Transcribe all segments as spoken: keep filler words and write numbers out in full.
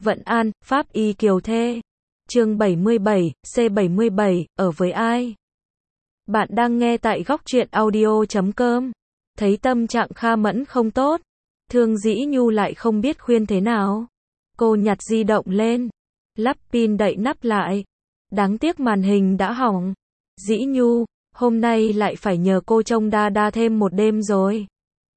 Vận An, Pháp Y Kiều Thê. Chương bảy mươi bảy, C bảy mươi bảy, ở với ai? Bạn đang nghe tại góc truyện audio chấm com. Thấy tâm trạng Kha Mẫn không tốt, Thương Dĩ Nhu lại không biết khuyên thế nào. Cô nhặt di động lên, lắp pin đậy nắp lại. Đáng tiếc màn hình đã hỏng. Dĩ Nhu, hôm nay lại phải nhờ cô trông Đa Đa thêm một đêm rồi.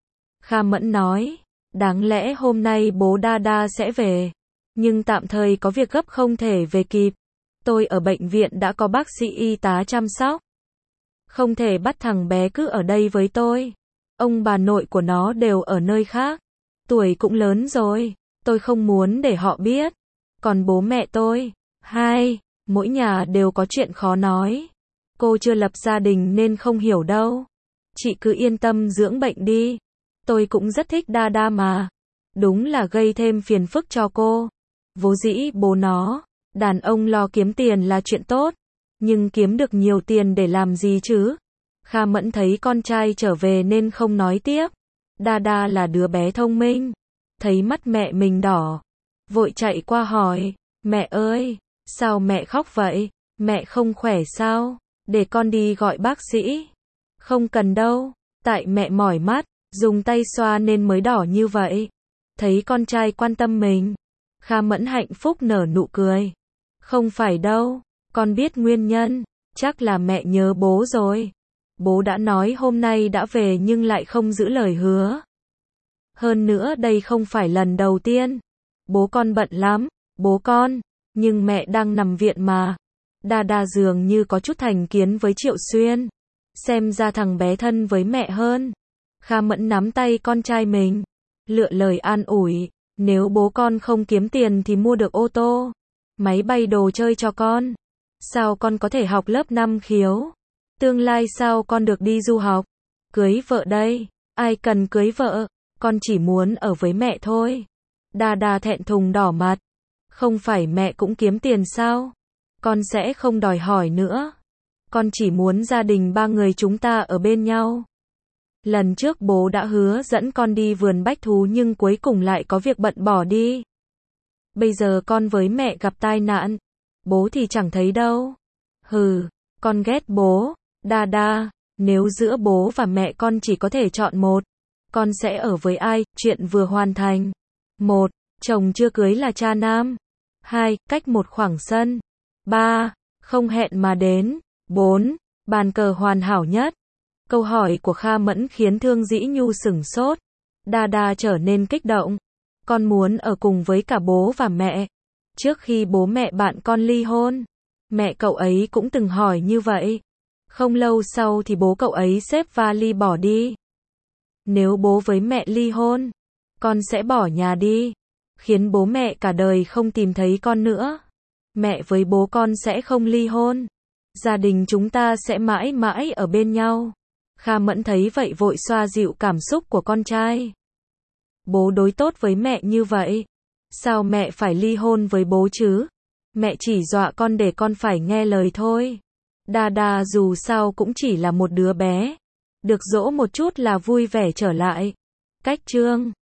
Kha Mẫn nói, đáng lẽ hôm nay bố Đa Đa sẽ về, nhưng tạm thời có việc gấp không thể về kịp. Tôi ở bệnh viện đã có bác sĩ y tá chăm sóc. Không thể bắt thằng bé cứ ở đây với tôi. Ông bà nội của nó đều ở nơi khác. Tuổi cũng lớn rồi, tôi không muốn để họ biết. Còn bố mẹ tôi, hai, mỗi nhà đều có chuyện khó nói. Cô chưa lập gia đình nên không hiểu đâu. Chị cứ yên tâm dưỡng bệnh đi. Tôi cũng rất thích Đa Đa mà. Đúng là gây thêm phiền phức cho cô. Vốn dĩ bố nó, đàn ông lo kiếm tiền là chuyện tốt. Nhưng kiếm được nhiều tiền để làm gì chứ? Kha Mẫn thấy con trai trở về nên không nói tiếp. Đa Đa là đứa bé thông minh. Thấy mắt mẹ mình đỏ, vội chạy qua hỏi, mẹ ơi, sao mẹ khóc vậy? Mẹ không khỏe sao? Để con đi gọi bác sĩ. Không cần đâu, tại mẹ mỏi mắt, dùng tay xoa nên mới đỏ như vậy. Thấy con trai quan tâm mình, Kha Mẫn hạnh phúc nở nụ cười. Không phải đâu, con biết nguyên nhân, chắc là mẹ nhớ bố rồi. Bố đã nói hôm nay đã về nhưng lại không giữ lời hứa. Hơn nữa đây không phải lần đầu tiên. Bố con bận lắm, bố con, nhưng mẹ đang nằm viện mà. Đa Đa dường như có chút thành kiến với Triệu Xuyên. Xem ra thằng bé thân với mẹ hơn. Kha Mẫn nắm tay con trai mình, lựa lời an ủi, nếu bố con không kiếm tiền thì mua được ô tô, máy bay đồ chơi cho con. Sao con có thể học lớp năm khiếu? Tương lai sao con được đi du học? Cưới vợ đây, ai cần cưới vợ, con chỉ muốn ở với mẹ thôi. Đa Đa thẹn thùng đỏ mặt. Không phải mẹ cũng kiếm tiền sao? Con sẽ không đòi hỏi nữa. Con chỉ muốn gia đình ba người chúng ta ở bên nhau. Lần trước bố đã hứa dẫn con đi vườn bách thú nhưng cuối cùng lại có việc bận bỏ đi. Bây giờ con với mẹ gặp tai nạn, bố thì chẳng thấy đâu. Hừ, con ghét bố. Đa Đa, nếu giữa bố và mẹ con chỉ có thể chọn một, con sẽ ở với ai? Chuyện vừa hoàn thành. Một, chồng chưa cưới là cha nam. Hai, cách một khoảng sân. Ba, không hẹn mà đến. Bốn, bàn cờ hoàn hảo nhất. Câu hỏi của Kha Mẫn khiến Thương Dĩ Nhu sửng sốt. Đa Đa trở nên kích động. Con muốn ở cùng với cả bố và mẹ. Trước khi bố mẹ bạn con ly hôn, mẹ cậu ấy cũng từng hỏi như vậy. Không lâu sau thì bố cậu ấy xếp vali bỏ đi. Nếu bố với mẹ ly hôn, con sẽ bỏ nhà đi, khiến bố mẹ cả đời không tìm thấy con nữa. Mẹ với bố con sẽ không ly hôn. Gia đình chúng ta sẽ mãi mãi ở bên nhau. Kha Mẫn thấy vậy vội xoa dịu cảm xúc của con trai. Bố đối tốt với mẹ như vậy, sao mẹ phải ly hôn với bố chứ? Mẹ chỉ dọa con để con phải nghe lời thôi. Đa Đa dù sao cũng chỉ là một đứa bé, được dỗ một chút là vui vẻ trở lại. Cách chương